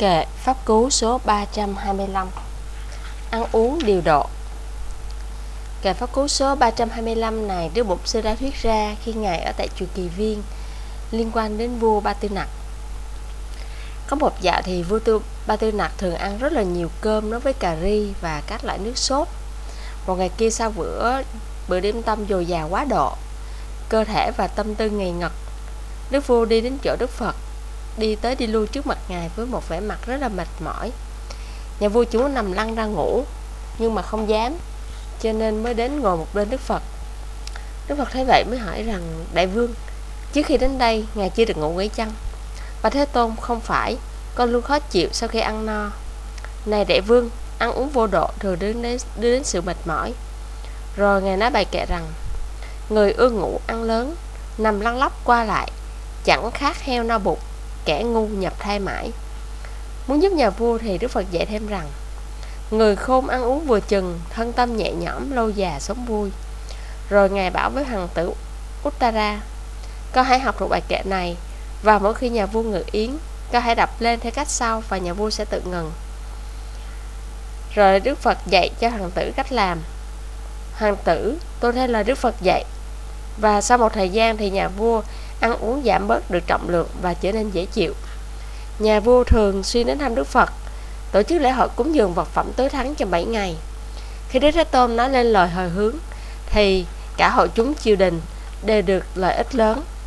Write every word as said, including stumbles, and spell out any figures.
Kệ Pháp Cú số ba trăm hai mươi lăm. Ăn uống điều độ. Kệ Pháp Cú số ba trăm hai mươi lăm này Đức Bổn Sư đã thuyết ra khi Ngài ở tại chùa Kỳ Viên, liên quan đến vua Ba Tư Nặc. Có một dạo thì vua Tư Ba Tư Nặc thường ăn rất là nhiều cơm nấu với cà ri và các loại nước sốt. Một ngày kia sau bữa bữa đêm tâm dồi dào quá độ, cơ thể và tâm tư ngây ngật, Đức vua đi đến chỗ Đức Phật, đi tới đi lui trước mặt Ngài với một vẻ mặt rất là mệt mỏi. Nhà vua chỉ muốn nằm lăn ra ngủ, nhưng mà không dám, cho nên mới đến ngồi một bên Đức Phật. Đức Phật thấy vậy mới hỏi rằng: Đại vương, trước khi đến đây Ngài chưa được ngủ nghỉ chăng? Và Thế Tôn: Không phải, con luôn khó chịu sau khi ăn no. Này đại vương, ăn uống vô độ thường đưa đến, đưa đến sự mệt mỏi. Rồi Ngài nói bài kệ rằng: Người ưa ngủ ăn lớn, nằm lăn lóc qua lại, chẳng khác heo no bụng, kẻ ngu nhập thai mãi. Muốn giúp nhà vua thì Đức Phật dạy thêm rằng: Người khôn ăn uống vừa chừng, thân tâm nhẹ nhõm, lâu già sống vui. Rồi Ngài bảo với hoàng tử Uttara: Con hãy học thuộc bài kệ này, và mỗi khi nhà vua ngự yến, con hãy đọc lên theo cách sau, và nhà vua sẽ tự ngừng. Rồi Đức Phật dạy cho hoàng tử cách làm. Hoàng tử tôi theo lời Đức Phật dạy, và sau một thời gian thì nhà vua ăn uống giảm bớt được trọng lượng và trở nên dễ chịu. Nhà vua thường xuyên đến thăm Đức Phật, tổ chức lễ hội cúng dường vật phẩm tối thắng trong bảy ngày. Khi Đức Thế Tôn nói lên lời hồi hướng, thì cả hội chúng triều đình đều được lợi ích lớn.